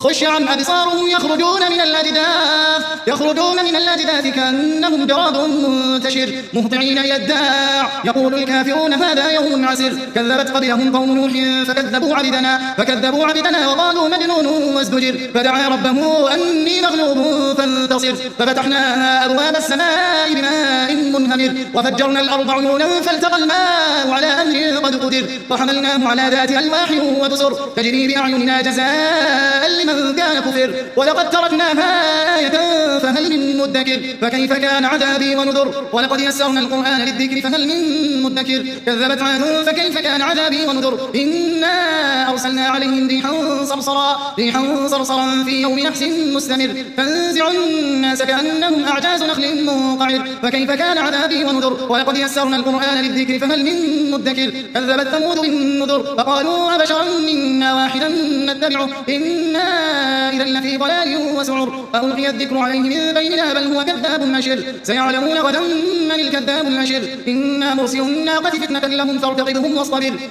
خش عن أبصارهم يخرجون من الأجداث كأنهم جراد منتشر مهطعين إلى الداع يقول الكافرون هذا يوم عسر كذبت قبلهم قوم نوح فكذبوا عبدنا وقالوا مجنون وازدجر فدعا ربه أني مغلوب فانتصر ففتحنا أبواب السماء بماء منهمر وفجرنا الأرض عيونا فالتقى الماء على أمر قد قدر وحملناه على ذات ألواح ودسر تجري بأعيننا جزاء لمن كان كفر ولقد تركناها آية فهل من مدكر فكيف كان عذابي ونذر ولقد يسرنا القرآن للذكر فهل من مدكر كذبت عاد فكيف كان عذابي ونذر إنا أرسلنا عليهم ريحا صرصرا في يوم نحس مستمر تنزع الناس كأنهم أعجاز نخل منقعر فكيف كان عذابي ونذر ولقد يسرنا القرآن للذكر فهل من مدكر كذبت ثمود بالنذر فقالوا أبشرا منا واحدا نتبعه إنا إذا لفي ضلال وسعر فألقي الذكر عليه من بيننا بل هو كذاب مشر سيعلمون غدا من الكذاب المشر إنا مرسل الناقة فتنة لهم فارتقبهم واصطبر